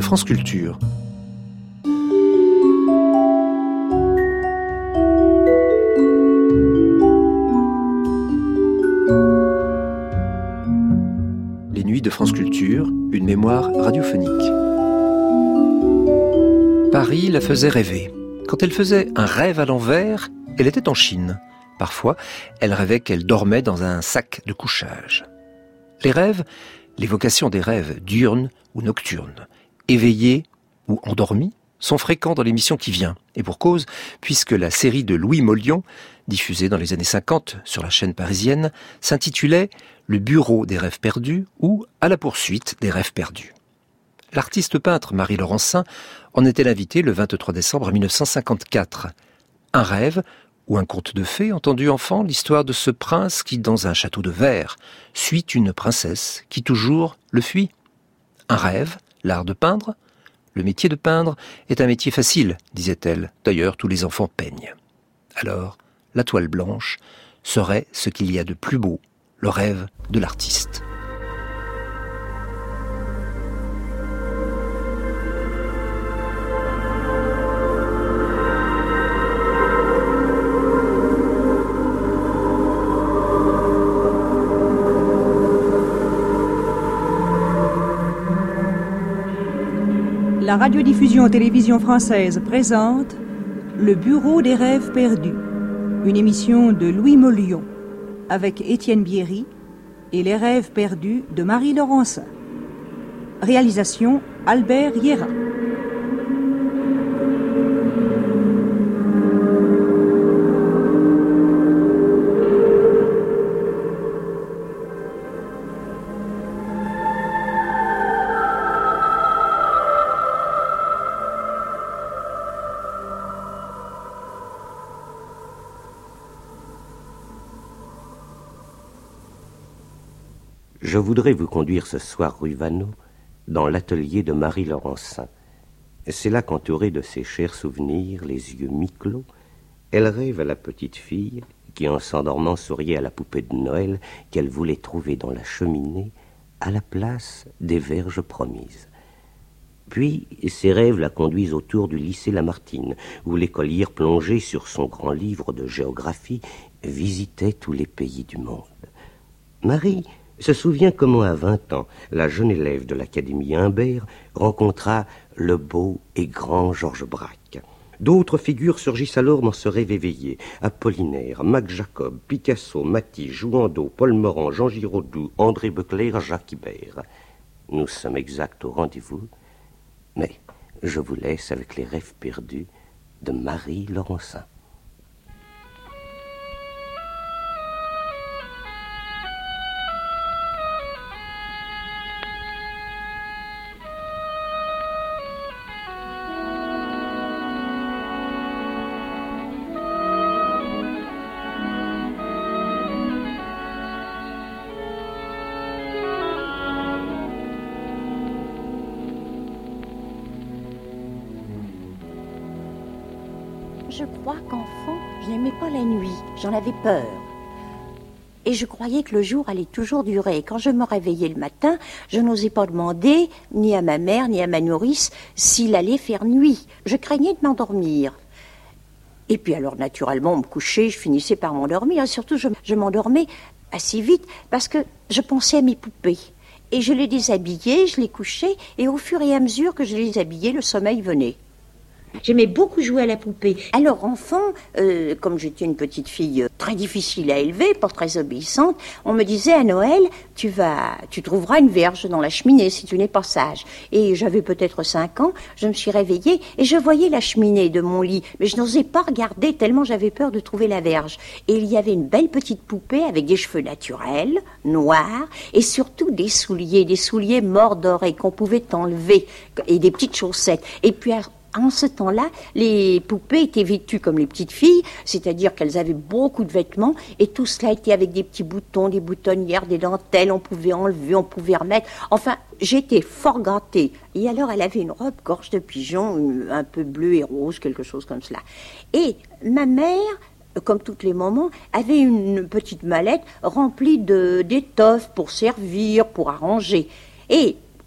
France Culture. Les nuits de France Culture, une mémoire radiophonique. Paris la faisait rêver. Quand elle faisait un rêve à l'envers, elle était en Chine. Parfois, elle rêvait qu'elle dormait dans un sac de couchage. Les rêves, l'évocation des rêves diurnes ou nocturnes, éveillés ou endormis, sont fréquents dans l'émission qui vient. Et pour cause, puisque la série de Louis Mollion, diffusée dans les années 50 sur la chaîne parisienne, s'intitulait « Le bureau des rêves perdus » ou « À la poursuite des rêves perdus ». L'artiste peintre Marie Laurencin en était l'invitée le 23 décembre 1954. Un rêve ou un conte de fées entendu enfant, l'histoire de ce prince qui, dans un château de verre, suit une princesse qui toujours le fuit. Un rêve, l'art de peindre. Le métier de peindre est un métier facile, disait-elle. D'ailleurs, tous les enfants peignent. Alors, la toile blanche serait ce qu'il y a de plus beau, le rêve de l'artiste. La radiodiffusion télévision française présente Le Bureau des rêves perdus, une émission de Louis Mollion, avec Étienne Bierry et Les rêves perdus de Marie Laurencin. Réalisation Albert Hiera. Je voudrais vous conduire ce soir rue Vaneau, dans l'atelier de Marie Laurencin. C'est là qu'entourée de ses chers souvenirs, les yeux mi-clos, elle rêve à la petite fille qui, en s'endormant, souriait à la poupée de Noël qu'elle voulait trouver dans la cheminée, à la place des verges promises. Puis, ses rêves la conduisent autour du lycée Lamartine, où l'écolière, plongée sur son grand livre de géographie, visitait tous les pays du monde. Marie se souvient comment, à 20 ans, la jeune élève de l'Académie Imbert rencontra le beau et grand Georges Braque. D'autres figures surgissent alors dans ce rêve éveillé. Apollinaire, Mac Jacob, Picasso, Matisse, Jouandeau, Paul Morand, Jean Giraudoux, André Becler, Jacques Ibert. Nous sommes exacts au rendez-vous, mais je vous laisse avec les rêves perdus de Marie Laurencin. Je crois qu'enfant, je n'aimais pas la nuit, j'en avais peur. Et je croyais que le jour allait toujours durer. Et quand je me réveillais le matin, je n'osais pas demander, ni à ma mère, ni à ma nourrice, s'il allait faire nuit. Je craignais de m'endormir. Et puis alors, naturellement, on me couchait, je finissais par m'endormir. Et surtout, je m'endormais assez vite parce que je pensais à mes poupées. Et je les déshabillais, je les couchais, et au fur et à mesure que je les habillais, le sommeil venait. J'aimais beaucoup jouer à la poupée. Alors, enfant, comme j'étais une petite fille très difficile à élever, pas très obéissante, on me disait à Noël, tu trouveras une verge dans la cheminée si tu n'es pas sage. Et j'avais peut-être 5 ans, je me suis réveillée et je voyais la cheminée de mon lit, mais je n'osais pas regarder tellement j'avais peur de trouver la verge. Et il y avait une belle petite poupée avec des cheveux naturels, noirs, et surtout des souliers mordorés qu'on pouvait enlever, et des petites chaussettes. Et puis, en ce temps-là, les poupées étaient vêtues comme les petites filles, c'est-à-dire qu'elles avaient beaucoup de vêtements, et tout cela était avec des petits boutons, des boutonnières, des dentelles, on pouvait enlever, on pouvait remettre. Enfin, j'étais fort gâtée. Et alors, elle avait une robe gorge de pigeon, un peu bleue et rose, quelque chose comme cela. Et ma mère, comme toutes les mamans, avait une petite mallette remplie d'étoffes pour servir, pour arranger. Et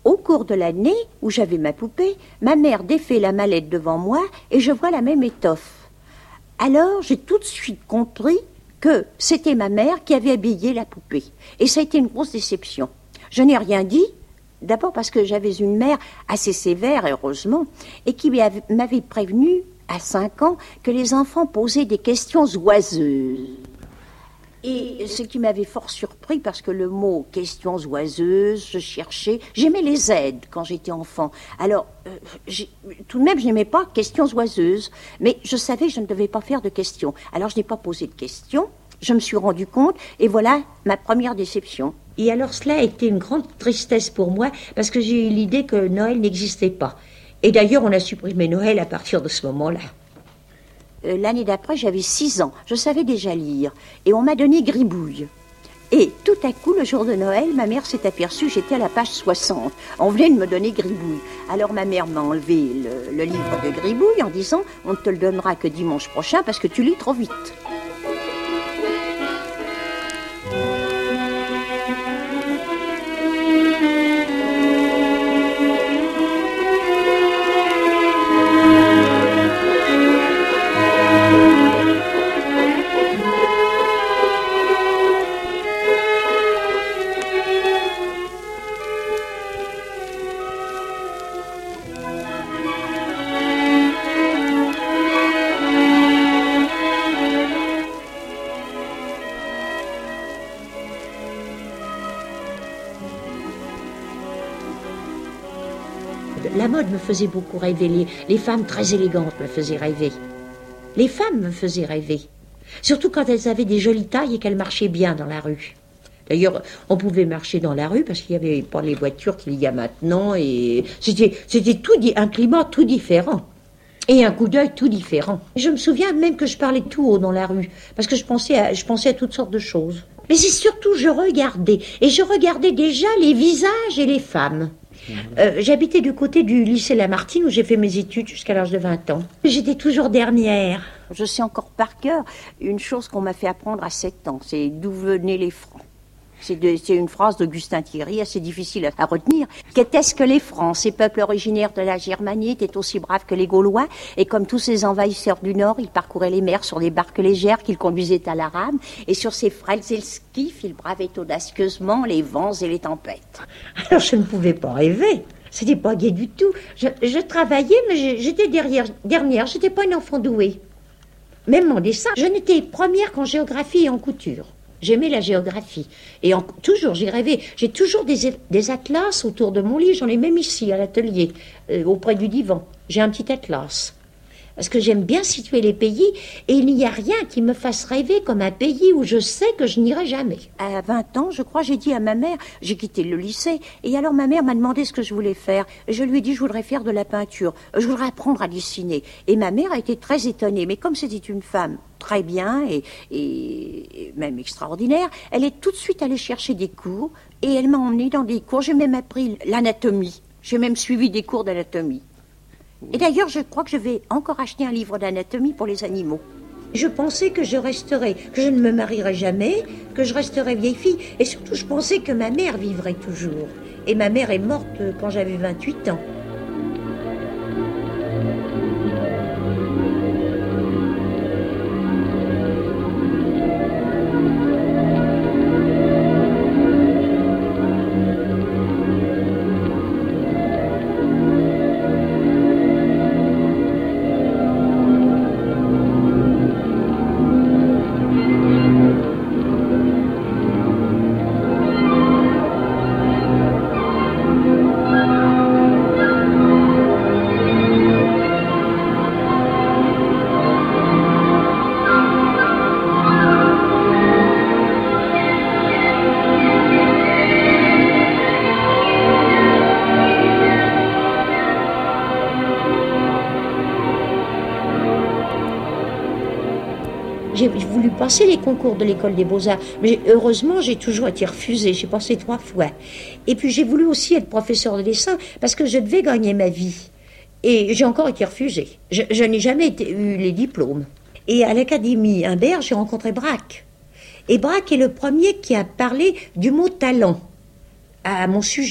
au cours de l'année où j'avais ma poupée, ma mère défait la mallette devant moi et je vois la même étoffe. Alors, j'ai tout de suite compris que c'était ma mère qui avait habillé la poupée. Et ça a été une grosse déception. Je n'ai rien dit, d'abord parce que j'avais une mère assez sévère, heureusement, et qui m'avait prévenu à 5 ans que les enfants posaient des questions oiseuses. Et ce qui m'avait fort surpris, parce que le mot « questions oiseuses », je cherchais... J'aimais les aides quand j'étais enfant. Alors, tout de même, je n'aimais pas « questions oiseuses », mais je savais que je ne devais pas faire de questions. Alors, je n'ai pas posé de questions, je me suis rendu compte, et voilà ma première déception. Et alors, cela a été une grande tristesse pour moi, parce que j'ai eu l'idée que Noël n'existait pas. Et d'ailleurs, on a supprimé Noël à partir de ce moment-là. L'année d'après, j'avais 6 ans. Je savais déjà lire. Et on m'a donné Gribouille. Et tout à coup, le jour de Noël, ma mère s'est aperçue, j'étais à la page 60. On venait de me donner Gribouille. Alors ma mère m'a enlevé le livre de Gribouille en disant « On ne te le donnera que dimanche prochain parce que tu lis trop vite ». La mode me faisait beaucoup rêver, les femmes très élégantes me faisaient rêver. Les femmes me faisaient rêver, surtout quand elles avaient des jolies tailles et qu'elles marchaient bien dans la rue. D'ailleurs, on pouvait marcher dans la rue parce qu'il n'y avait pas les voitures qu'il y a maintenant et c'était un climat tout différent et un coup d'œil tout différent. Je me souviens même que je parlais tout haut dans la rue parce que je pensais à toutes sortes de choses. Mais c'est surtout je regardais déjà les visages et les femmes. J'habitais du côté du lycée Lamartine où j'ai fait mes études jusqu'à l'âge de 20 ans. J'étais toujours dernière. Je sais encore par cœur une chose qu'on m'a fait apprendre à 7 ans, c'est d'où venaient les francs. C'est une phrase d'Augustin Thierry, assez difficile à retenir. Qu'était-ce que les Francs? Ces peuples originaires de la Germanie étaient aussi braves que les Gaulois, et comme tous ces envahisseurs du Nord, ils parcouraient les mers sur des barques légères qu'ils conduisaient à la rame, et sur ces frêles esquifs, ils bravaient audacieusement les vents et les tempêtes. Alors je ne pouvais pas rêver. C'était pas gai du tout. Je travaillais, mais j'étais dernière. J'étais pas une enfant douée. Même mon dessin, je n'étais première qu'en géographie et en couture. J'aimais la géographie. Et toujours, j'ai rêvé. J'ai toujours des atlas autour de mon lit. J'en ai même ici, à l'atelier, auprès du divan. J'ai un petit atlas. Parce que j'aime bien situer les pays. Et il n'y a rien qui me fasse rêver comme un pays où je sais que je n'irai jamais. À 20 ans, je crois, j'ai dit à ma mère, j'ai quitté le lycée. Et alors ma mère m'a demandé ce que je voulais faire. Je lui ai dit, je voudrais faire de la peinture. Je voudrais apprendre à dessiner. Et ma mère a été très étonnée. Mais comme c'était une femme très bien et même extraordinaire, elle est tout de suite allée chercher des cours et elle m'a emmenée dans des cours. J'ai même appris l'anatomie. J'ai même suivi des cours d'anatomie. Et d'ailleurs, je crois que je vais encore acheter un livre d'anatomie pour les animaux. Je pensais que je ne me marierais jamais, que je resterais vieille fille. Et surtout, je pensais que ma mère vivrait toujours. Et ma mère est morte quand j'avais 28 ans. J'ai voulu passer les concours de l'école des Beaux-Arts, mais heureusement, j'ai toujours été refusée. J'ai passé 3 fois. Et puis, j'ai voulu aussi être professeur de dessin parce que je devais gagner ma vie. Et j'ai encore été refusée. Je n'ai jamais eu les diplômes. Et à l'Académie Imbert, j'ai rencontré Braque. Et Braque est le premier qui a parlé du mot talent à mon sujet.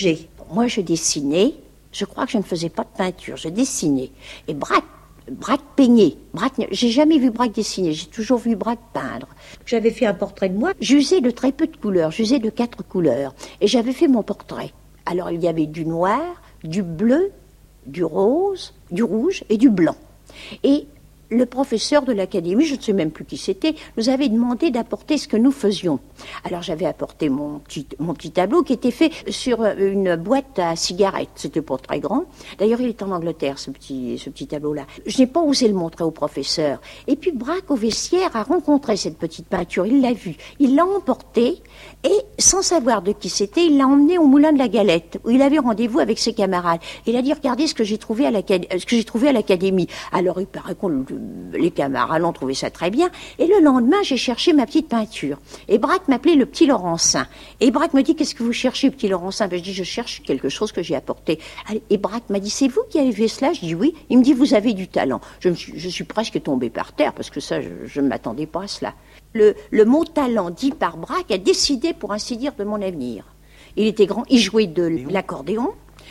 moi je dessinais, je crois que je ne faisais pas de peinture, je dessinais. Et Braque peignait. J'ai jamais vu Braque dessiner, j'ai toujours vu Braque peindre. J'avais fait un portrait de moi. J'usais de très peu de couleurs, j'usais de 4 couleurs. Et j'avais fait mon portrait. Alors il y avait du noir, du bleu, du rose, du rouge et du blanc. Et le professeur de l'académie, je ne sais même plus qui c'était, nous avait demandé d'apporter ce que nous faisions. Alors j'avais apporté mon petit tableau qui était fait sur une boîte à cigarettes. C'était pas très grand. D'ailleurs, il est en Angleterre, ce petit tableau-là. Je n'ai pas osé le montrer au professeur. Et puis Braque, au vestiaire, a rencontré cette petite peinture. Il l'a vue. Il l'a emportée et, sans savoir de qui c'était, il l'a emmenée au Moulin de la Galette, où il avait rendez-vous avec ses camarades. Il a dit, regardez ce que j'ai trouvé à l'académie. Alors, il paraît les camarades ont trouvé ça très bien. Et le lendemain, j'ai cherché ma petite peinture. Et Braque m'appelait le petit Laurencin. Et Braque me dit, qu'est-ce que vous cherchez, petit Laurencin? Ben, je dis, je cherche quelque chose que j'ai apporté. Et Braque m'a dit, c'est vous qui avez fait cela? Je dis oui. Il me dit, vous avez du talent. Je suis presque tombée par terre, parce que ça, je ne m'attendais pas à cela. Le mot talent dit par Braque a décidé, pour ainsi dire, de mon avenir. Il était grand, il jouait de l'accordéon.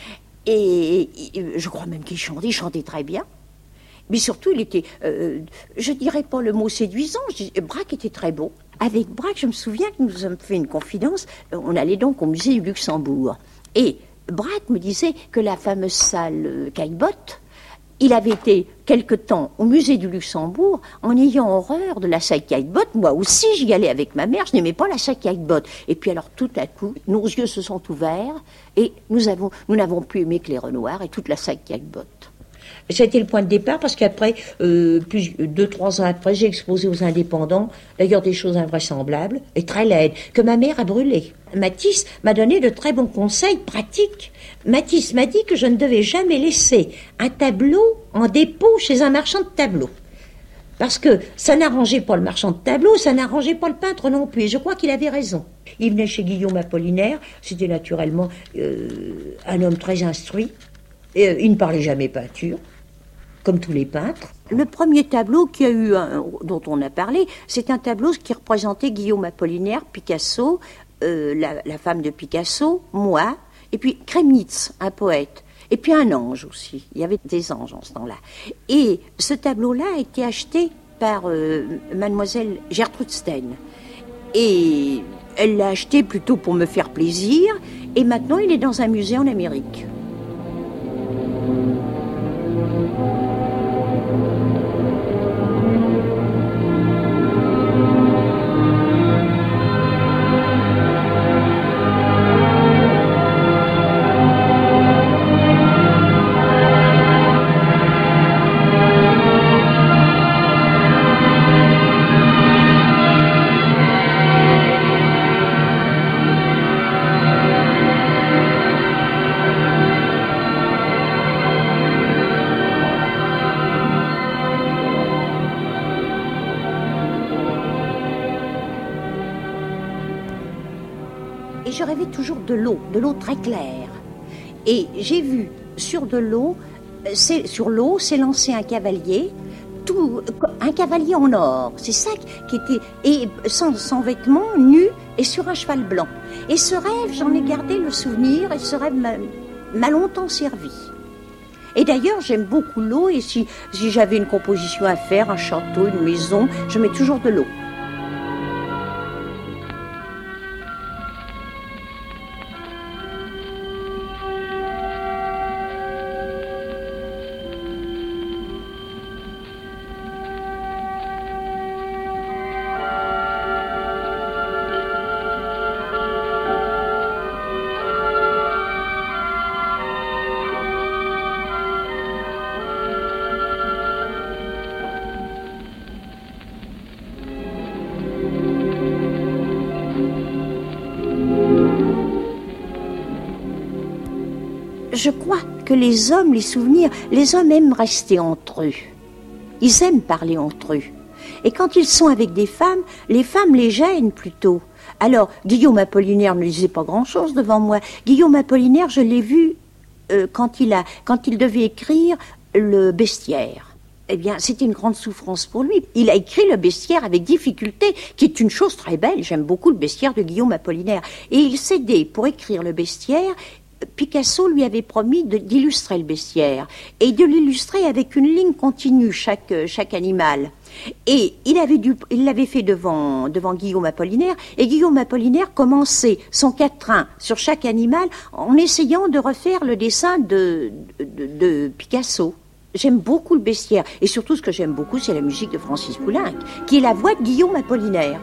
Et je crois même qu'il chantait très bien. Mais surtout, il était, je dirais pas le mot séduisant, Braque était très beau. Avec Braque, je me souviens que nous avons fait une confidence, on allait donc au musée du Luxembourg. Et Braque me disait que la fameuse salle Caillebotte, il avait été quelque temps au musée du Luxembourg en ayant horreur de la salle Caillebotte. Moi aussi, j'y allais avec ma mère, je n'aimais pas la salle Caillebotte. Et puis alors, tout à coup, nos yeux se sont ouverts et nous n'avons plus aimé que les Renoirs et toute la salle Caillebotte. Ça a été le point de départ parce qu'après, 2-3 ans après, j'ai exposé aux Indépendants, d'ailleurs des choses invraisemblables et très laides, que ma mère a brûlées. Matisse m'a donné de très bons conseils pratiques. Matisse m'a dit que je ne devais jamais laisser un tableau en dépôt chez un marchand de tableaux. Parce que ça n'arrangeait pas le marchand de tableaux, ça n'arrangeait pas le peintre non plus. Et je crois qu'il avait raison. Il venait chez Guillaume Apollinaire, c'était naturellement un homme très instruit. Et il ne parlait jamais peinture, comme tous les peintres. Le premier tableau qu'il y a eu, dont on a parlé, c'est un tableau qui représentait Guillaume Apollinaire, Picasso, la femme de Picasso, moi, et puis Kremnitz, un poète, et puis un ange aussi. Il y avait des anges en ce temps-là. Et ce tableau-là a été acheté par mademoiselle Gertrude Stein. Et elle l'a acheté plutôt pour me faire plaisir, et maintenant il est dans un musée en Amérique. Et je rêvais toujours de l'eau très claire. Et j'ai vu sur l'eau s'élancer un cavalier, un cavalier en or. C'est ça qui était, et sans vêtements, nu et sur un cheval blanc. Et ce rêve, j'en ai gardé le souvenir, et ce rêve m'a longtemps servi. Et d'ailleurs, j'aime beaucoup l'eau, et si j'avais une composition à faire, un château, une maison, je mets toujours de l'eau. Je crois que les hommes, les souvenirs, les hommes aiment rester entre eux. Ils aiment parler entre eux. Et quand ils sont avec des femmes, les femmes les gênent plutôt. Alors, Guillaume Apollinaire ne disait pas grand-chose devant moi. Guillaume Apollinaire, je l'ai vu quand il devait écrire le bestiaire. Eh bien, c'était une grande souffrance pour lui. Il a écrit le bestiaire avec difficulté, qui est une chose très belle. J'aime beaucoup le bestiaire de Guillaume Apollinaire. Et il s'aidait pour écrire le bestiaire. Picasso lui avait promis d'illustrer le bestiaire et de l'illustrer avec une ligne continue chaque animal. Et il l'avait fait devant Guillaume Apollinaire, et Guillaume Apollinaire commençait son quatrain sur chaque animal en essayant de refaire le dessin de Picasso. J'aime beaucoup le bestiaire, et surtout ce que j'aime beaucoup, c'est la musique de Francis Poulenc, qui est la voix de Guillaume Apollinaire.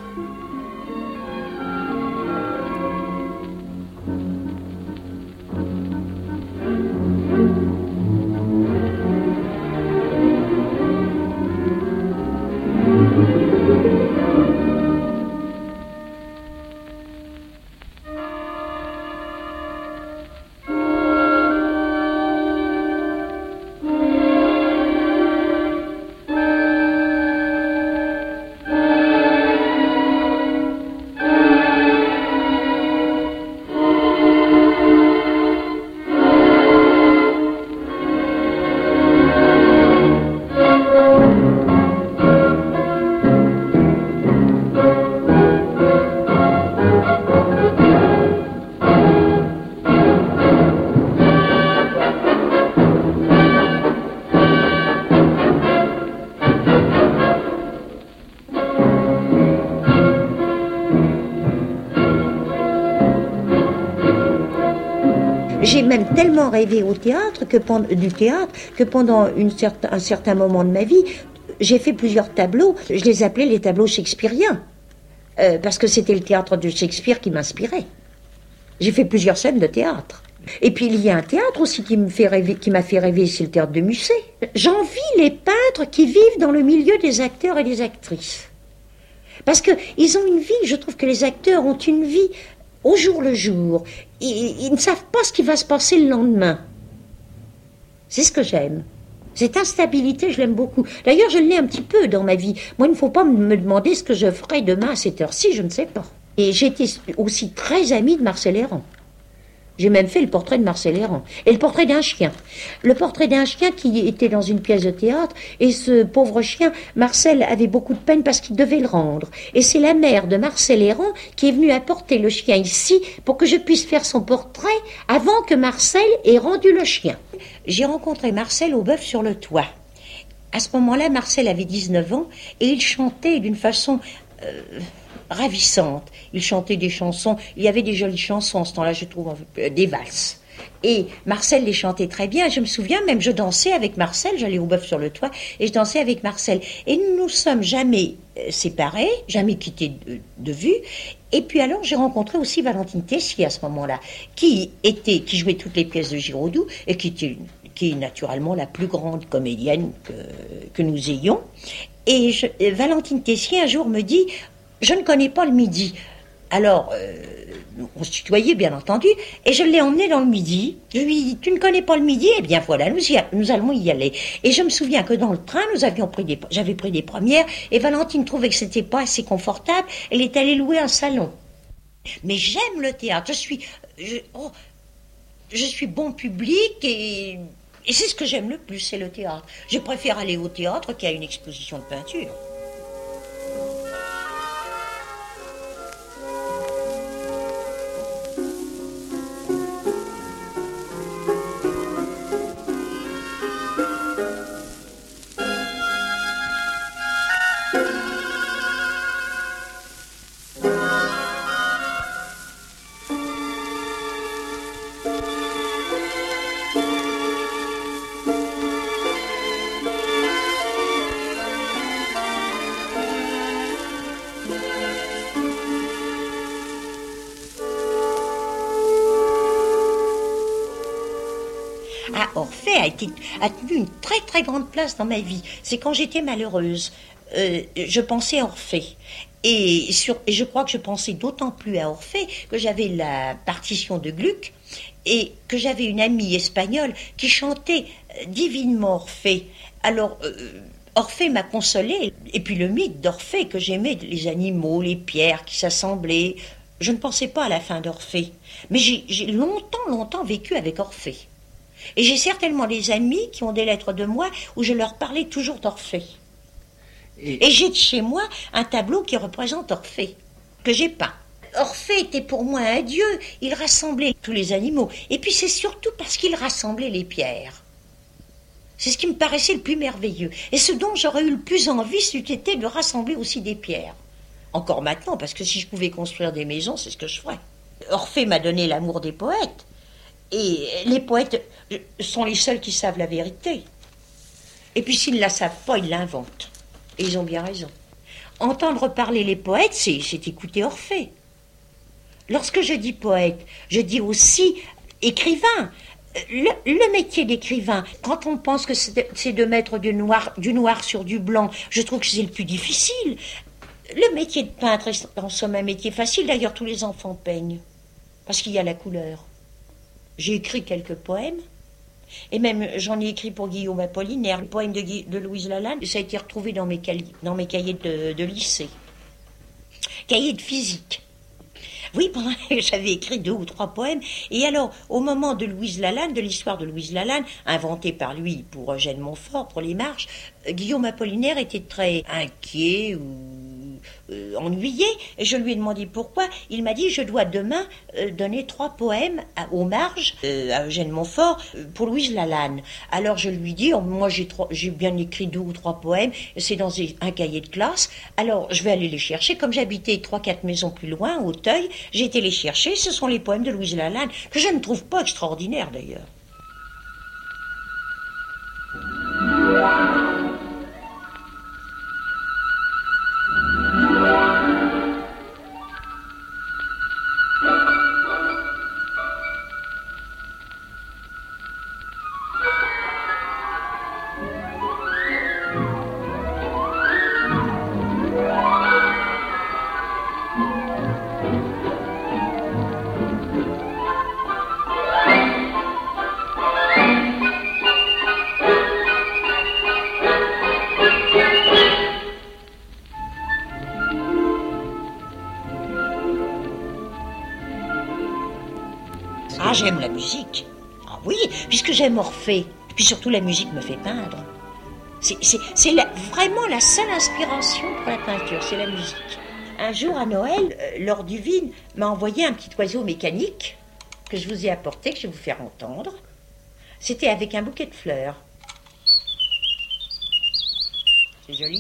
J'ai même tellement rêvé au théâtre que pendant un certain moment de ma vie, j'ai fait plusieurs tableaux. Je les appelais les tableaux shakespeariens, parce que c'était le théâtre de Shakespeare qui m'inspirait. J'ai fait plusieurs scènes de théâtre. Et puis il y a un théâtre aussi qui m'a fait rêver, c'est le théâtre de Musset. J'envie les peintres qui vivent dans le milieu des acteurs et des actrices. Parce qu'ils ont une vie, je trouve que les acteurs ont une vie au jour le jour. Ils ne savent pas ce qui va se passer le lendemain. C'est ce que j'aime. Cette instabilité, je l'aime beaucoup. D'ailleurs, je l'ai un petit peu dans ma vie. Moi, il ne faut pas me demander ce que je ferai demain à cette heure-ci, je ne sais pas. Et j'étais aussi très amie de Marcel Hérand. J'ai même fait le portrait de Marcel Hérand. Et le portrait d'un chien. Le portrait d'un chien qui était dans une pièce de théâtre. Et ce pauvre chien, Marcel avait beaucoup de peine parce qu'il devait le rendre. Et c'est la mère de Marcel Hérand qui est venue apporter le chien ici pour que je puisse faire son portrait avant que Marcel ait rendu le chien. J'ai rencontré Marcel au Bœuf sur le Toit. À ce moment-là, Marcel avait 19 ans et il chantait d'une façon ravissante. Il chantait des chansons, il y avait des jolies chansons en ce temps-là, je trouve, des valses. Et Marcel les chantait très bien, je me souviens même, je dansais avec Marcel, j'allais au Bœuf sur le Toit, et je dansais avec Marcel. Et nous nous sommes jamais séparés, jamais quittés de vue. Et puis alors, j'ai rencontré aussi Valentine Tessier à ce moment-là, qui jouait toutes les pièces de Giraudoux, et qui est naturellement la plus grande comédienne que nous ayons. Et Valentine Tessier, un jour, me dit... Je ne connais pas le Midi. Alors, on se tutoyait, bien entendu, et je l'ai emmené dans le Midi. Je lui ai dit, tu ne connais pas le Midi? Eh bien voilà, nous allons y aller. Et je me souviens que dans le train, j'avais pris des premières, et Valentine trouvait que c'était pas assez confortable, elle est allée louer un salon. Mais j'aime le théâtre, je suis bon public, et c'est ce que j'aime le plus, c'est le théâtre. Je préfère aller au théâtre qu'à une exposition de peinture. Orphée a tenu une très très grande place dans ma vie. C'est quand j'étais malheureuse. Je pensais à Orphée. Et je crois que je pensais d'autant plus à Orphée que j'avais la partition de Gluck et que j'avais une amie espagnole qui chantait divinement Orphée. Alors, Orphée m'a consolée. Et puis le mythe d'Orphée que j'aimais, les animaux, les pierres qui s'assemblaient. Je ne pensais pas à la fin d'Orphée. Mais j'ai longtemps vécu avec Orphée. Et j'ai certainement des amis qui ont des lettres de moi où je leur parlais toujours d'Orphée. Et j'ai chez moi un tableau qui représente Orphée, que j'ai peint. Orphée était pour moi un dieu, il rassemblait tous les animaux. Et puis c'est surtout parce qu'il rassemblait les pierres. C'est ce qui me paraissait le plus merveilleux. Et ce dont j'aurais eu le plus envie, c'eût été de rassembler aussi des pierres. Encore maintenant, parce que si je pouvais construire des maisons, c'est ce que je ferais. Orphée m'a donné l'amour des poètes. Et les poètes sont les seuls qui savent la vérité. Et puis s'ils ne la savent pas, ils l'inventent. Et ils ont bien raison. Entendre parler les poètes, c'est écouter Orphée. Lorsque je dis poète, je dis aussi écrivain. Le métier d'écrivain, quand on pense que c'est de mettre du noir sur du blanc, je trouve que c'est le plus difficile. Le métier de peintre est en somme un métier facile. D'ailleurs, tous les enfants peignent, parce qu'il y a la couleur. J'ai écrit quelques poèmes, et même j'en ai écrit pour Guillaume Apollinaire. Le poème de Louise Lalande, ça a été retrouvé dans mes cahiers de lycée. Cahiers de physique. Oui, j'avais écrit 2 ou 3 poèmes. Et alors, au moment de Louise Lalande, de l'histoire de Louise Lalande, inventée par lui pour Eugène Montfort, pour les marches, Guillaume Apollinaire était très inquiet ou ennuyé. Et je lui ai demandé pourquoi. Il m'a dit, je dois demain donner 3 poèmes aux marges à Eugène Montfort pour Louise Lalande. Alors je lui dis, moi j'ai bien écrit 2 ou 3 poèmes, c'est dans un cahier de classe, alors je vais aller les chercher. Comme j'habitais 3-4 maisons plus loin, au Auteuil, j'ai été les chercher. Ce sont les poèmes de Louise Lalande, que je ne trouve pas extraordinaires d'ailleurs. Ah, j'aime la musique. Ah oui, puisque j'aime Orphée. Puis surtout, la musique me fait peindre. C'est vraiment la seule inspiration pour la peinture, c'est la musique. Un jour, à Noël, Laure Duvine m'a envoyé un petit oiseau mécanique que je vous ai apporté, que je vais vous faire entendre. C'était avec un bouquet de fleurs. C'est joli.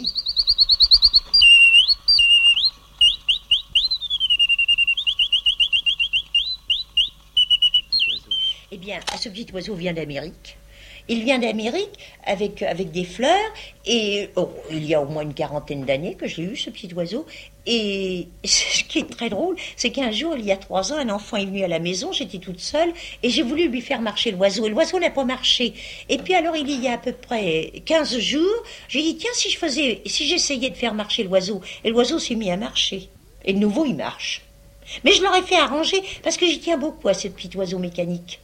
Eh bien, ce petit oiseau vient d'Amérique. Il vient d'Amérique avec des fleurs et il y a au moins une 40aine d'années que j'ai eu ce petit oiseau. Et ce qui est très drôle, c'est qu'un jour, il y a 3 ans, un enfant est venu à la maison, j'étais toute seule et j'ai voulu lui faire marcher l'oiseau. Et l'oiseau n'a pas marché. Et puis alors, il y a à peu près 15 jours, j'ai dit, tiens, si j'essayais de faire marcher l'oiseau. Et l'oiseau s'est mis à marcher. Et de nouveau, il marche. Mais je l'aurais fait arranger parce que j'y tiens beaucoup à ce petit oiseau mécanique.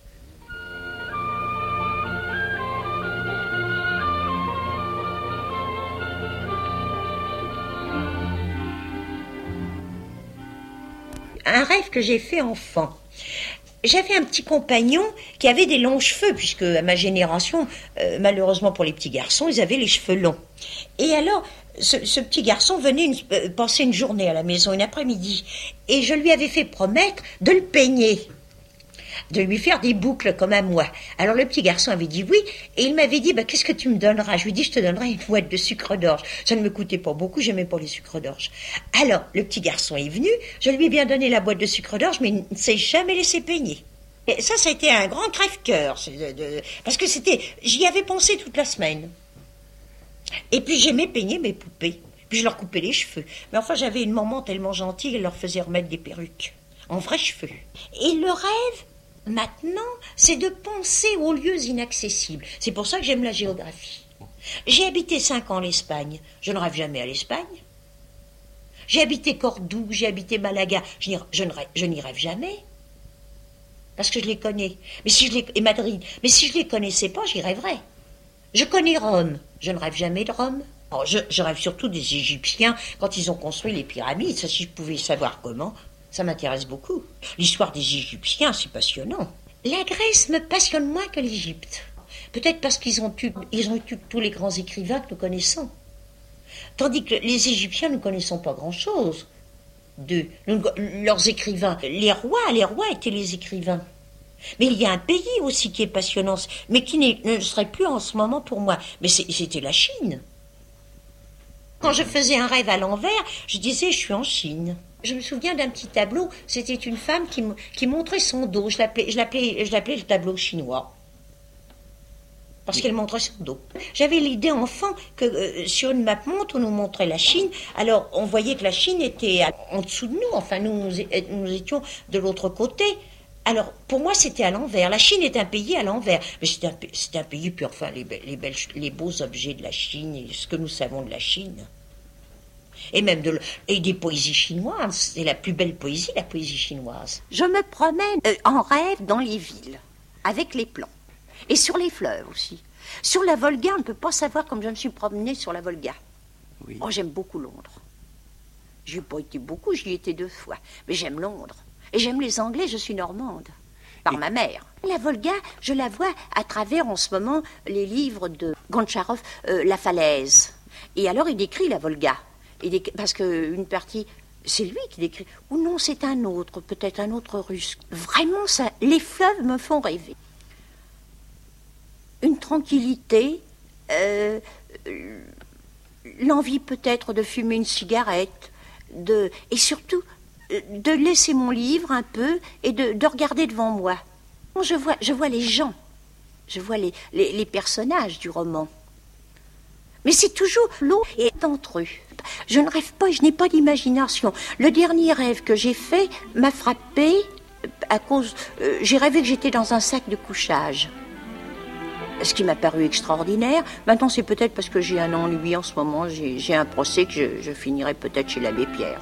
Un rêve que j'ai fait enfant. J'avais un petit compagnon qui avait des longs cheveux, puisque à ma génération, malheureusement pour les petits garçons, ils avaient les cheveux longs. Et alors, ce petit garçon venait passer une journée à la maison, une après-midi, et je lui avais fait promettre de le peigner, de lui faire des boucles comme à moi. Alors le petit garçon avait dit oui, et il m'avait dit, qu'est-ce que tu me donneras? Je lui ai dit, je te donnerai une boîte de sucre d'orge. Ça ne me coûtait pas beaucoup, j'aimais pas les sucres d'orge. Alors, le petit garçon est venu, je lui ai bien donné la boîte de sucre d'orge, mais il ne s'est jamais laissé peigner. Et ça a été un grand crève-cœur, parce que j'y avais pensé toute la semaine. Et puis j'aimais peigner mes poupées, puis je leur coupais les cheveux. Mais enfin, j'avais une maman tellement gentille, elle leur faisait remettre des perruques, en vrais cheveux. Et le rêve, maintenant, c'est de penser aux lieux inaccessibles. C'est pour ça que j'aime la géographie. J'ai habité 5 ans en Espagne. Je ne rêve jamais à l'Espagne. J'ai habité Cordoue, j'ai habité Malaga. Je n'y rêve jamais. Parce que je les connais. Et Madrid. Mais si je les connaissais pas, j'y rêverais. Je connais Rome. Je ne rêve jamais de Rome. Alors, je rêve surtout des Égyptiens quand ils ont construit les pyramides. Ça, si je pouvais savoir comment... Ça m'intéresse beaucoup. L'histoire des Égyptiens, c'est passionnant. La Grèce me passionne moins que l'Égypte. Peut-être parce qu'ils ont eu tous les grands écrivains que nous connaissons. Tandis que les Égyptiens, nous ne connaissons pas grand-chose. leurs écrivains. Les rois étaient les écrivains. Mais il y a un pays aussi qui est passionnant, mais qui ne serait plus en ce moment pour moi. Mais c'était la Chine. Quand je faisais un rêve à l'envers, je disais je suis en Chine. Je me souviens d'un petit tableau, c'était une femme qui montrait son dos. Je l'appelais le tableau chinois. Parce qu'elle montrait son dos. J'avais l'idée enfant que sur une map monde, on nous montrait la Chine. Alors on voyait que la Chine était en dessous de nous. Enfin nous étions de l'autre côté. Alors, pour moi, c'était à l'envers. La Chine est un pays à l'envers. Mais c'est un pays, puis enfin, les beaux objets de la Chine et ce que nous savons de la Chine. Et même des poésies chinoises. C'est la plus belle poésie, la poésie chinoise. Je me promène en rêve dans les villes, avec les plans. Et sur les fleuves aussi. Sur la Volga, on ne peut pas savoir comme je me suis promenée sur la Volga. Oui. Oh, j'aime beaucoup Londres. J'y ai pas été beaucoup, j'y ai été 2 fois. Mais j'aime Londres. Et j'aime les Anglais, je suis normande, par ma mère. La Volga, je la vois à travers, en ce moment, les livres de Goncharov, La Falaise. Et alors, il décrit la Volga. Parce qu'une partie, c'est lui qui décrit. Ou non, c'est un autre, peut-être un autre russe. Vraiment, les fleuves me font rêver. Une tranquillité, l'envie peut-être de fumer une cigarette, et surtout de laisser mon livre un peu et de regarder devant moi. Je vois les gens, je vois les personnages du roman. Mais c'est toujours l'eau est entre eux. Je ne rêve pas, je n'ai pas d'imagination. Le dernier rêve que j'ai fait m'a frappé à cause... j'ai rêvé que j'étais dans un sac de couchage. Ce qui m'a paru extraordinaire. Maintenant, c'est peut-être parce que j'ai un ennui en ce moment. J'ai un procès que je finirai peut-être chez l'abbé Pierre.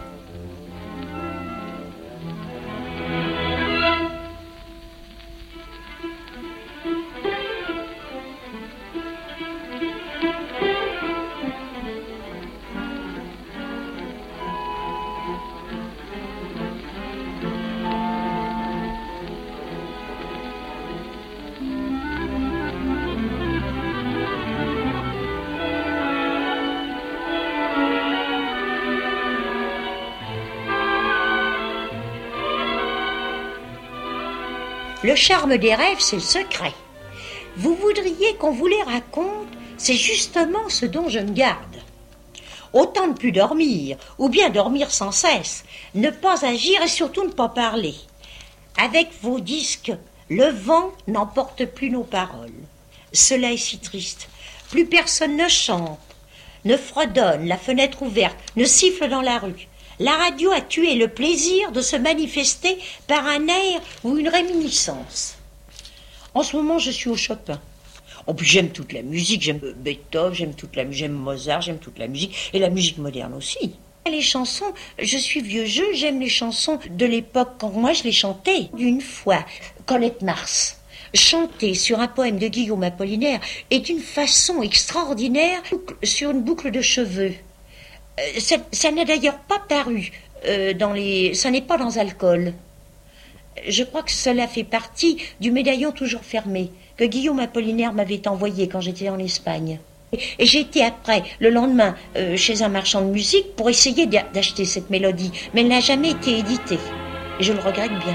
Le charme des rêves, c'est le secret. Vous voudriez qu'on vous les raconte, c'est justement ce dont je me garde. Autant ne plus dormir, ou bien dormir sans cesse, ne pas agir et surtout ne pas parler. Avec vos disques, le vent n'emporte plus nos paroles. Cela est si triste. Plus personne ne chante, ne fredonne, la fenêtre ouverte, ne siffle dans la rue. La radio a tué le plaisir de se manifester par un air ou une réminiscence. En ce moment, je suis au Chopin. En plus, j'aime toute la musique, j'aime Beethoven, j'aime Mozart, j'aime toute la musique, et la musique moderne aussi. Les chansons, je suis vieux jeu, j'aime les chansons de l'époque quand moi je les chantais. Une fois, Colette Mars, chanter sur un poème de Guillaume Apollinaire est une façon extraordinaire sur une boucle de cheveux. Ça n'a d'ailleurs pas paru ça n'est pas dans Alcool. Je crois que cela fait partie du médaillon toujours fermé que Guillaume Apollinaire m'avait envoyé quand j'étais en Espagne. Et j'ai été après, le lendemain, chez un marchand de musique pour essayer d'acheter cette mélodie, mais elle n'a jamais été éditée. Et je le regrette bien.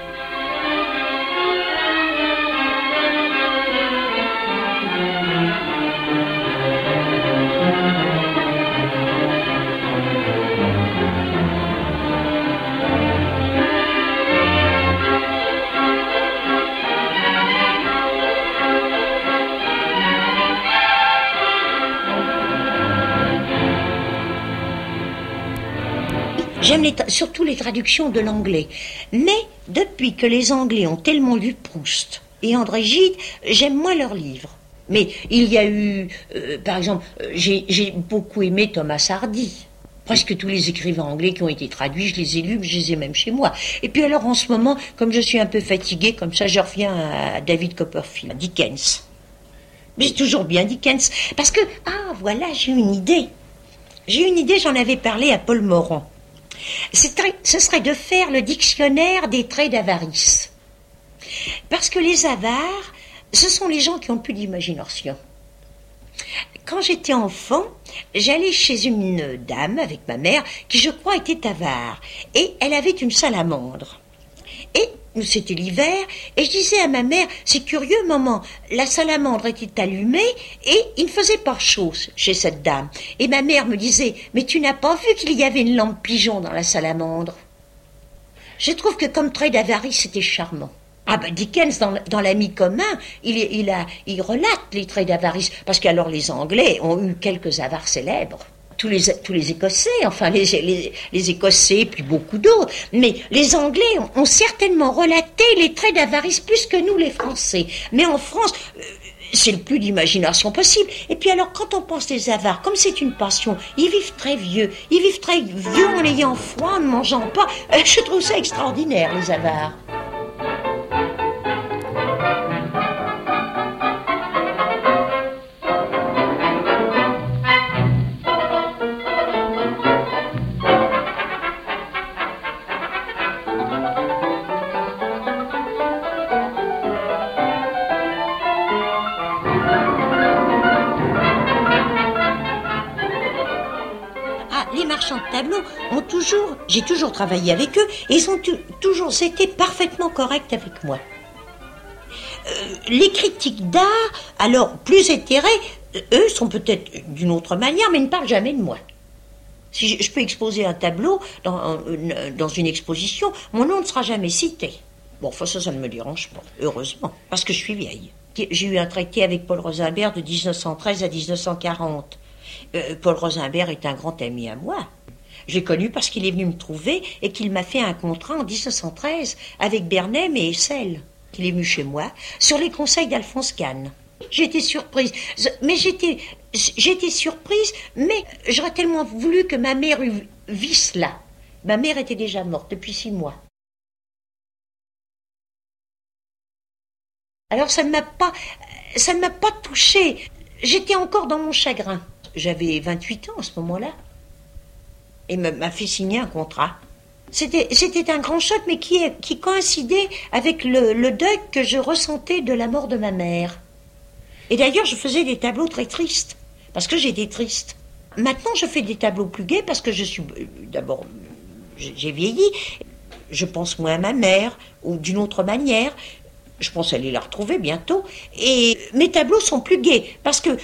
J'aime surtout les traductions de l'anglais. Mais depuis que les Anglais ont tellement lu Proust et André Gide, j'aime moins leurs livres. Mais il y a eu, par exemple, j'ai beaucoup aimé Thomas Hardy. Presque tous les écrivains anglais qui ont été traduits, je les ai lus, je les ai même chez moi. Et puis alors en ce moment, comme je suis un peu fatiguée, comme ça je reviens à David Copperfield, à Dickens. Mais c'est toujours bien Dickens. Parce que, voilà, j'ai une idée. J'en avais parlé à Paul Morand. Ce serait de faire le dictionnaire des traits d'avarice. Parce que les avares, ce sont les gens qui ont plus d'imagination. quand j'étais enfant, j'allais chez une dame avec ma mère qui, je crois, était avare. Et elle avait une salamandre. Et c'était l'hiver, et je disais à ma mère, c'est curieux, maman, la salamandre était allumée et il ne faisait pas chaud chez cette dame. Et ma mère me disait, mais tu n'as pas vu qu'il y avait une lampe pigeon dans la salamandre? Je trouve que comme trait d'avarice, c'était charmant. Ah ben Dickens, dans l'Ami commun, il relate les traits d'avarice, parce qu'alors les Anglais ont eu quelques avares célèbres. Tous les Écossais, enfin les Écossais, puis beaucoup d'autres, mais les Anglais ont certainement relaté les traits d'avarice plus que nous les Français. Mais en France, c'est le plus d'imagination possible. Et puis alors, quand on pense des avares, comme c'est une passion, ils vivent très vieux en ayant froid, en ne mangeant pas. Je trouve ça extraordinaire, les avares. Les marchands de tableaux j'ai toujours travaillé avec eux, et ils ont toujours été parfaitement corrects avec moi. Les critiques d'art, alors plus éthérés, eux sont peut-être d'une autre manière, mais ne parlent jamais de moi. Si je peux exposer un tableau dans une exposition, mon nom ne sera jamais cité. Bon, enfin ça ne me dérange pas, heureusement, parce que je suis vieille. J'ai eu un traité avec Paul Rosenberg de 1913 à 1940. Paul Rosenberg est un grand ami à moi. Je l'ai connu parce qu'il est venu me trouver et qu'il m'a fait un contrat en 1913 avec Bernheim et Essel. Il est venu chez moi sur les conseils d'Alphonse Kahn. J'étais surprise, mais j'aurais tellement voulu que ma mère vît cela. Ma mère était déjà morte depuis 6 mois. Alors ça ne m'a pas touchée. J'étais encore dans mon chagrin. J'avais 28 ans à ce moment-là. Et m'a fait signer un contrat. C'était un grand choc, mais qui coïncidait avec le deuil que je ressentais de la mort de ma mère. Et d'ailleurs, je faisais des tableaux très tristes, parce que j'étais triste. Maintenant, je fais des tableaux plus gais, parce que d'abord, j'ai vieilli. Je pense moins à ma mère, ou d'une autre manière. Je pense aller la retrouver bientôt. Et mes tableaux sont plus gais, parce que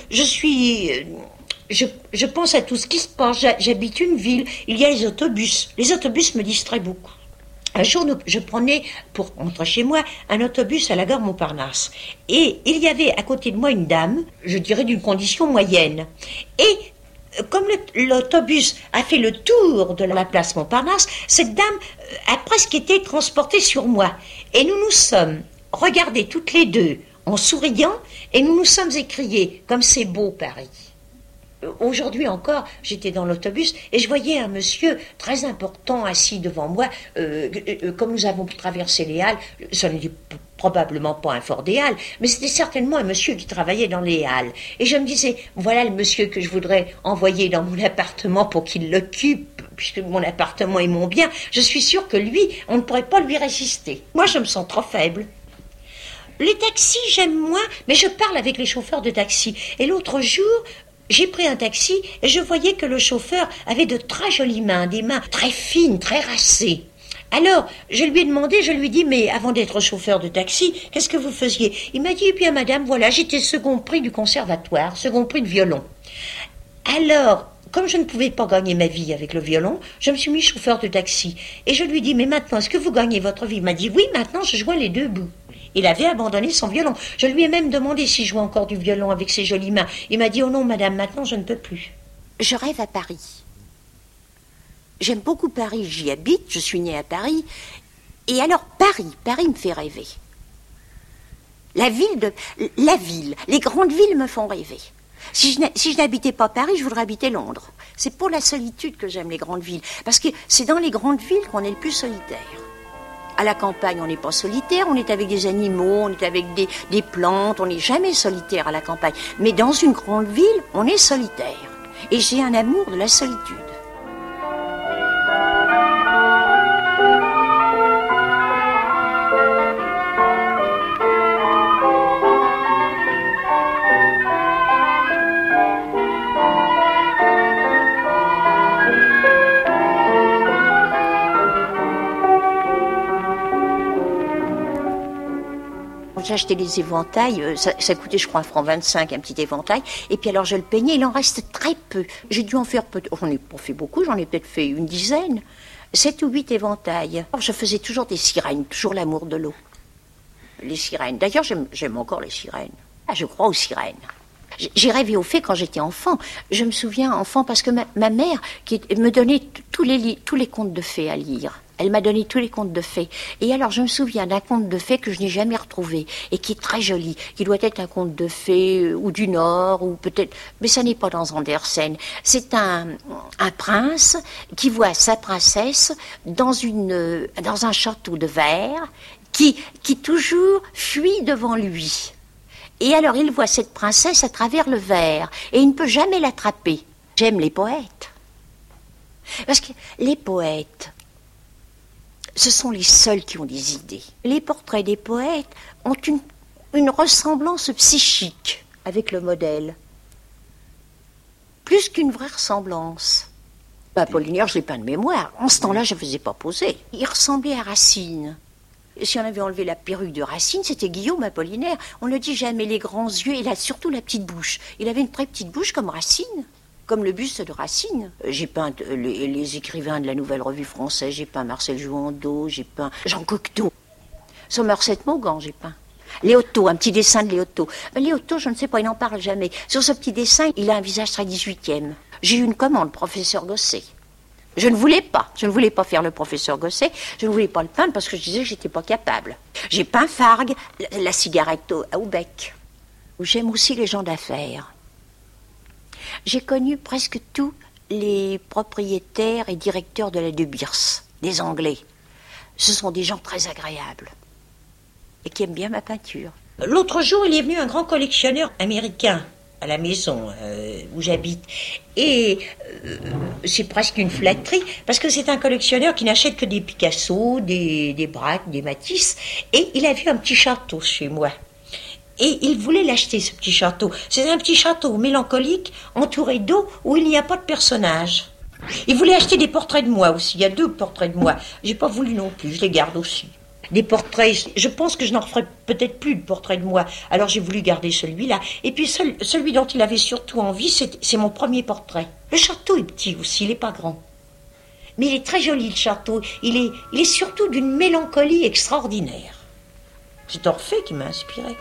je pense à tout ce qui se passe. J'habite une ville, il y a les autobus. Les autobus me distraient beaucoup. Un jour, je prenais, pour rentrer chez moi, un autobus à la gare Montparnasse. Et il y avait à côté de moi une dame, je dirais d'une condition moyenne. Et comme l'autobus a fait le tour de la place Montparnasse, cette dame a presque été transportée sur moi. Et nous nous sommes regardés toutes les deux en souriant, et nous nous sommes écriés « Comme c'est beau Paris ». Aujourd'hui encore, j'étais dans l'autobus et je voyais un monsieur très important assis devant moi. Comme nous avons traversé les Halles, ce n'était probablement pas un fort des Halles, mais c'était certainement un monsieur qui travaillait dans les Halles. Et je me disais, voilà le monsieur que je voudrais envoyer dans mon appartement pour qu'il l'occupe, puisque mon appartement est mon bien. Je suis sûre que lui, on ne pourrait pas lui résister. Moi, je me sens trop faible. Les taxis, j'aime moins, mais je parle avec les chauffeurs de taxi. Et l'autre jour, j'ai pris un taxi et je voyais que le chauffeur avait de très jolies mains, des mains très fines, très racées. Alors, je lui ai dit, mais avant d'être chauffeur de taxi, qu'est-ce que vous faisiez? Il m'a dit, eh bien madame, voilà, j'étais second prix du conservatoire, second prix de violon. Alors, comme je ne pouvais pas gagner ma vie avec le violon, je me suis mis chauffeur de taxi. Et je lui ai dit, mais maintenant, est-ce que vous gagnez votre vie? Il m'a dit, oui, maintenant, je joins les deux bouts. Il avait abandonné son violon. Je lui ai même demandé s'il jouait encore du violon avec ses jolies mains. Il m'a dit, oh non, madame, maintenant, je ne peux plus. Je rêve à Paris. J'aime beaucoup Paris, j'y habite, je suis née à Paris. Et alors, Paris me fait rêver. La ville, les grandes villes me font rêver. Si je n'habitais pas Paris, je voudrais habiter Londres. C'est pour la solitude que j'aime les grandes villes. Parce que c'est dans les grandes villes qu'on est le plus solitaire. À la campagne, on n'est pas solitaire, on est avec des animaux, on est avec des plantes, on n'est jamais solitaire à la campagne. Mais dans une grande ville, on est solitaire. Et j'ai un amour de la solitude. quand j'achetais les éventails, ça coûtait, je crois, 1,25 franc, un petit éventail. Et puis alors, je le peignais, il en reste très peu. J'ai dû en faire j'en ai pas fait beaucoup, j'en ai peut-être fait une dizaine. 7 ou 8 éventails. Alors, je faisais toujours des sirènes, toujours l'amour de l'eau. Les sirènes. D'ailleurs, j'aime encore les sirènes. Ah, je crois aux sirènes. J'ai rêvé aux fées quand j'étais enfant. Je me souviens, enfant, parce que ma mère me donnait tous les contes de fées à lire. Elle m'a donné tous les contes de fées. Et alors, je me souviens d'un conte de fées que je n'ai jamais retrouvé et qui est très joli, qui doit être un conte de fées ou du Nord, ou peut-être... Mais ça n'est pas dans Andersen. C'est un prince qui voit sa princesse dans un château de verre qui toujours fuit devant lui. Et alors, il voit cette princesse à travers le verre et il ne peut jamais l'attraper. J'aime les poètes. Parce que les poètes... ce sont les seuls qui ont des idées. Les portraits des poètes ont une ressemblance psychique avec le modèle. Plus qu'une vraie ressemblance. Apollinaire, je l'ai peint de mémoire. En ce temps-là, je ne faisais pas poser. Il ressemblait à Racine. Et si on avait enlevé la perruque de Racine, c'était Guillaume Apollinaire. On ne dit jamais les grands yeux, et surtout la petite bouche. Il avait une très petite bouche comme Racine. Comme le buste de Racine. J'ai peint les écrivains de la Nouvelle Revue Française, j'ai peint Marcel Jouandeau, j'ai peint Jean Cocteau. Somerset Maugham, j'ai peint. Léoto, un petit dessin de Léoto. Léoto, je ne sais pas, il n'en parle jamais. Sur ce petit dessin, il a un visage très 18e. J'ai eu une commande, professeur Gosset. Je ne voulais pas faire le professeur Gosset, je ne voulais pas le peindre parce que je disais que j'étais pas capable. J'ai peint Fargue, la cigarette au bec. J'aime aussi les gens d'affaires. J'ai connu presque tous les propriétaires et directeurs de la De Beers, des Anglais. Ce sont des gens très agréables et qui aiment bien ma peinture. L'autre jour, il est venu un grand collectionneur américain à la maison où j'habite. Et c'est presque une flatterie, parce que c'est un collectionneur qui n'achète que des Picasso, des Braque, des Matisse. Et il a vu un petit château chez moi. Et il voulait l'acheter, ce petit château. C'est un petit château mélancolique, entouré d'eau, où il n'y a pas de personnage. Il voulait acheter des portraits de moi aussi. Il y a 2 portraits de moi. J'ai pas voulu non plus, je les garde aussi. Des portraits, je pense que je n'en ferai peut-être plus de portraits de moi. Alors j'ai voulu garder celui-là. Et puis celui dont il avait surtout envie, c'est mon premier portrait. Le château est petit aussi, il n'est pas grand. Mais il est très joli, le château. Il est surtout d'une mélancolie extraordinaire. C'est Orphée qui m'a inspiré.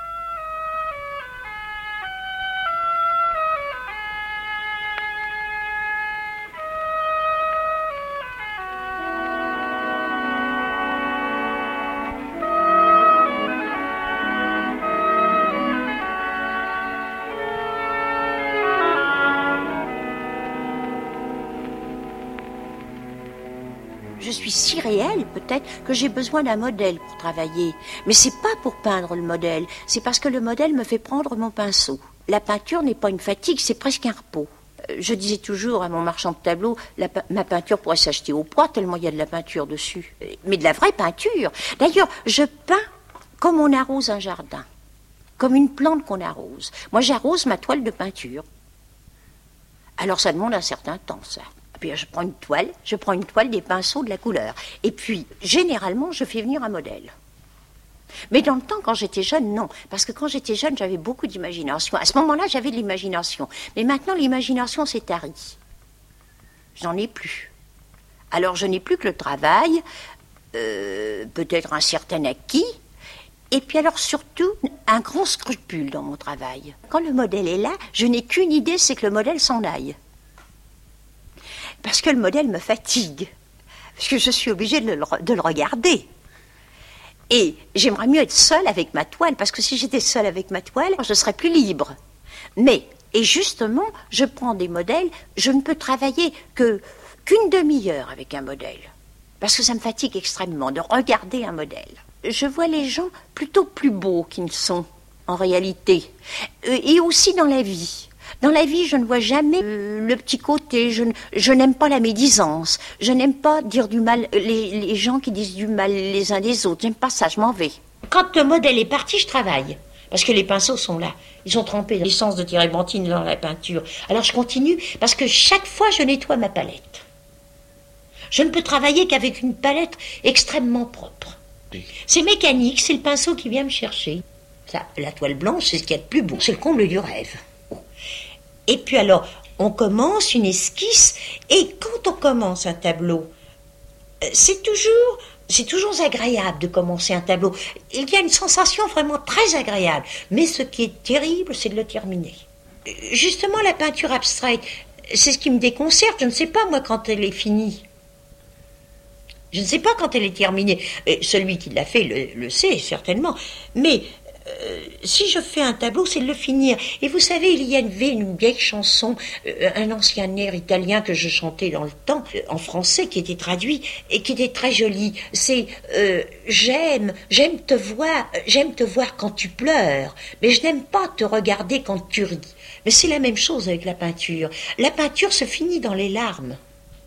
Je suis si réelle, peut-être, que j'ai besoin d'un modèle pour travailler. Mais c'est pas pour peindre le modèle, c'est parce que le modèle me fait prendre mon pinceau. La peinture n'est pas une fatigue, c'est presque un repos. Je disais toujours à mon marchand de tableaux, ma peinture pourrait s'acheter au poids, tellement il y a de la peinture dessus. Mais de la vraie peinture. D'ailleurs, je peins comme on arrose un jardin, comme une plante qu'on arrose. Moi, j'arrose ma toile de peinture. Alors ça demande un certain temps, ça. Puis je prends une toile, des pinceaux, de la couleur. Et puis, généralement, je fais venir un modèle. Mais dans le temps, quand j'étais jeune, non. Parce que quand j'étais jeune, j'avais beaucoup d'imagination. À ce moment-là, j'avais de l'imagination. Mais maintenant, l'imagination s'est tarie. J'en ai plus. Alors, je n'ai plus que le travail, peut-être un certain acquis, et puis alors surtout, un grand scrupule dans mon travail. Quand le modèle est là, je n'ai qu'une idée, c'est que le modèle s'en aille. Parce que le modèle me fatigue. Parce que je suis obligée de le regarder. Et j'aimerais mieux être seule avec ma toile, parce que si j'étais seule avec ma toile, je serais plus libre. Et justement, je prends des modèles, je ne peux travailler qu'une demi-heure avec un modèle. Parce que ça me fatigue extrêmement de regarder un modèle. Je vois les gens plutôt plus beaux qu'ils ne sont, en réalité. Et aussi dans la vie. Dans la vie, je ne vois jamais le petit côté, je n'aime pas la médisance, je n'aime pas dire du mal, les gens qui disent du mal les uns des autres, j'aime pas ça, je m'en vais. Quand le modèle est parti, je travaille, parce que les pinceaux sont là, ils sont trempés dans l'essence de térébenthine dans la peinture. Alors je continue, parce que chaque fois je nettoie ma palette. Je ne peux travailler qu'avec une palette extrêmement propre. C'est mécanique, c'est le pinceau qui vient me chercher. Ça, la toile blanche, c'est ce qu'il y a de plus beau. C'est le comble du rêve. Et puis alors, on commence une esquisse, et quand on commence un tableau, c'est toujours agréable de commencer un tableau. Il y a une sensation vraiment très agréable. Mais ce qui est terrible, c'est de le terminer. Justement, la peinture abstraite, c'est ce qui me déconcerte. Je ne sais pas, moi, quand elle est finie. Je ne sais pas quand elle est terminée. Et celui qui l'a fait le sait, certainement. Mais si je fais un tableau, c'est de le finir. Et vous savez, il y a une vieille chanson, un ancien air italien que je chantais dans le temps, en français, qui était traduit, et qui était très joli. C'est j'aime te voir quand tu pleures, mais je n'aime pas te regarder quand tu ris. Mais c'est la même chose avec la peinture. La peinture se finit dans les larmes.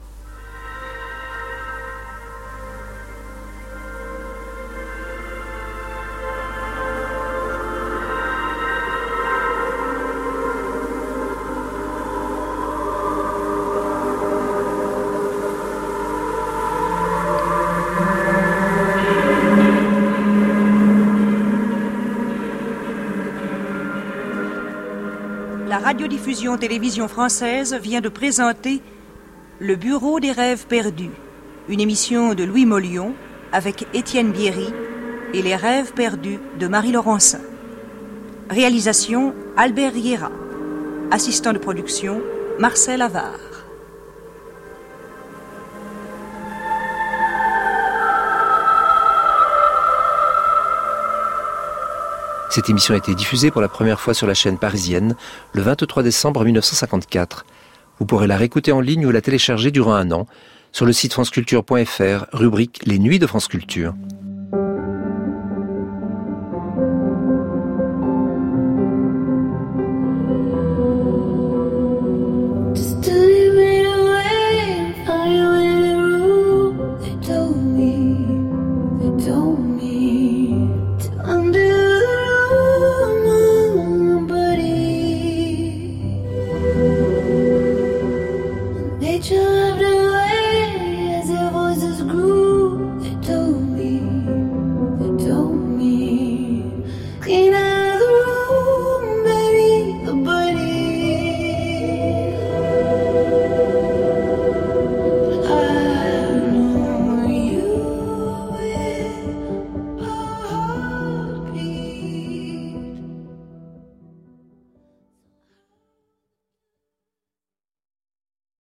La radiodiffusion télévision française vient de présenter Le Bureau des rêves perdus, une émission de Louis Mollion avec Étienne Bierry et Les rêves perdus de Marie Laurencin. Réalisation Albert Riera. Assistant de production Marcel Avard. Cette émission a été diffusée pour la première fois sur la chaîne parisienne le 23 décembre 1954. Vous pourrez la réécouter en ligne ou la télécharger durant un an sur le site franceculture.fr, rubrique Les Nuits de France Culture. Nature